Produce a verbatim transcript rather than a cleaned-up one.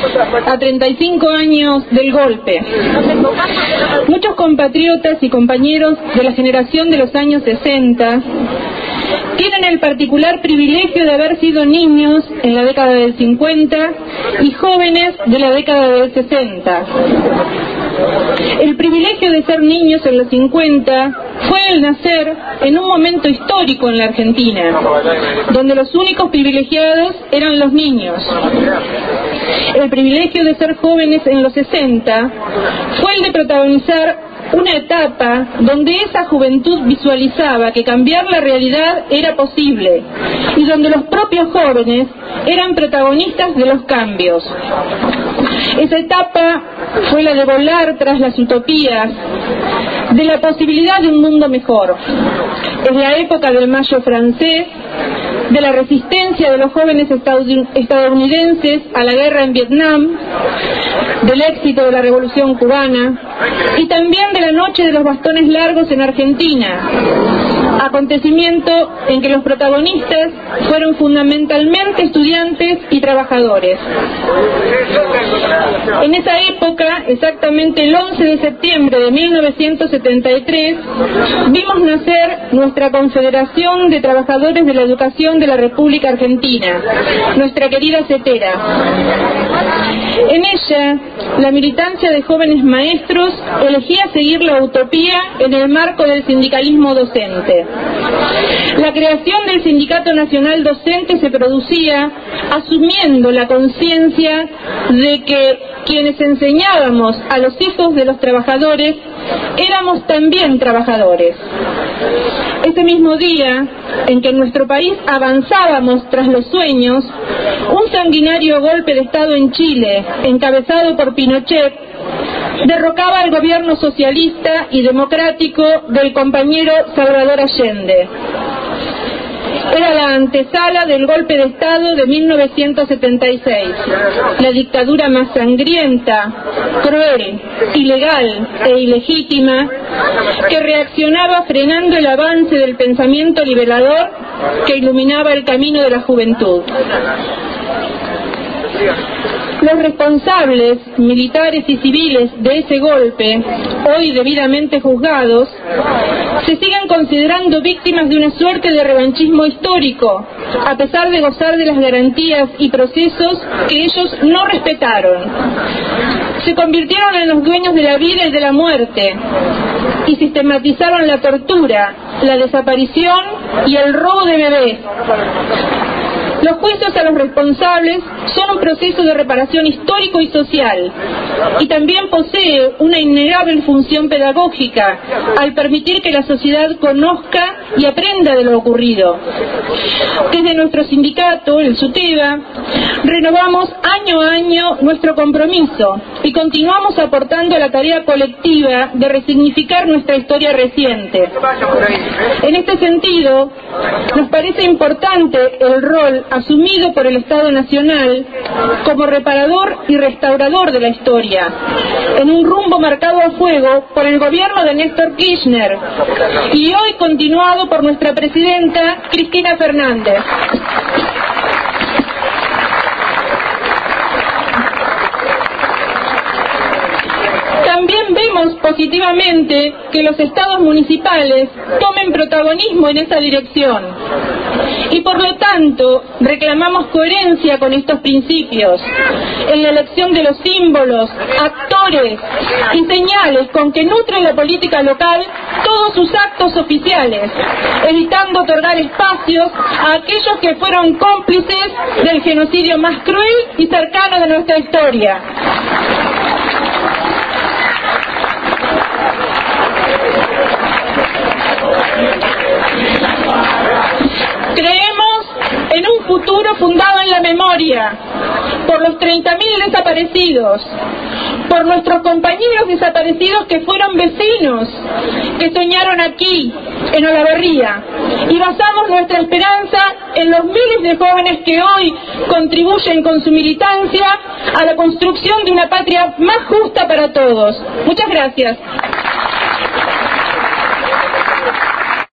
a treinta y cinco años del golpe. Muchos compatriotas y compañeros de la generación de los años sesenta tienen el particular privilegio de haber sido niños en la década del cincuenta y jóvenes de la década del sesenta. El privilegio de ser niños en los cincuenta fue el nacer en un momento histórico en la Argentina, donde los únicos privilegiados eran los niños. El privilegio de ser jóvenes en los sesenta fue el de protagonizar una etapa donde esa juventud visualizaba que cambiar la realidad era posible y donde los propios jóvenes eran protagonistas de los cambios. Esa etapa fue la de volar tras las utopías de la posibilidad de un mundo mejor. Es la época del Mayo francés, de la resistencia de los jóvenes estadounidenses a la guerra en Vietnam, del éxito de la Revolución cubana y también de la Noche de los Bastones Largos en Argentina, acontecimiento en que los protagonistas fueron fundamentalmente estudiantes y trabajadores. En esa época, exactamente el once de septiembre de mil novecientos setenta y tres, vimos nacer nuestra Confederación de Trabajadores de la Educación de la República Argentina, nuestra querida CETERA. En ella, la militancia de jóvenes maestros elegía seguir la utopía en el marco del sindicalismo docente. La creación del Sindicato Nacional Docente se producía asumiendo la conciencia de que quienes enseñábamos a los hijos de los trabajadores éramos también trabajadores. Ese mismo día en que en nuestro país avanzábamos tras los sueños, un sanguinario golpe de Estado en Chile, encabezado por Pinochet, derrocaba al gobierno socialista y democrático del compañero Salvador Allende. Era la antesala del golpe de Estado de mil novecientos setenta y seis, la dictadura más sangrienta, cruel, ilegal e ilegítima que reaccionaba frenando el avance del pensamiento liberador que iluminaba el camino de la juventud. Los responsables, militares y civiles de ese golpe, hoy debidamente juzgados, se siguen considerando víctimas de una suerte de revanchismo histórico, a pesar de gozar de las garantías y procesos que ellos no respetaron. Se convirtieron en los dueños de la vida y de la muerte, y sistematizaron la tortura, la desaparición y el robo de bebés. Los juicios a los responsables son un proceso de reparación histórico y social, y también posee una innegable función pedagógica al permitir que la sociedad conozca y aprenda de lo ocurrido. Desde nuestro sindicato, el SUTEBA, renovamos año a año nuestro compromiso y continuamos aportando a la tarea colectiva de resignificar nuestra historia reciente. En este sentido, nos parece importante el rol asumido por el Estado Nacional como reparador y restaurador de la historia, en un rumbo marcado a fuego por el gobierno de Néstor Kirchner y hoy continuado por nuestra presidenta Cristina Fernández. También vemos positivamente que los estados municipales tomen protagonismo en esa dirección y por lo tanto reclamamos coherencia con estos principios en la elección de los símbolos, actores y señales con que nutre la política local todos sus actos oficiales, evitando otorgar espacios a aquellos que fueron cómplices del genocidio más cruel y cercano de nuestra historia. Creemos en un futuro fundado en la memoria, por los treinta mil desaparecidos, por nuestros compañeros desaparecidos que fueron vecinos, que soñaron aquí, en Olavarría, y basamos nuestra esperanza en los miles de jóvenes que hoy contribuyen con su militancia a la construcción de una patria más justa para todos. Muchas gracias.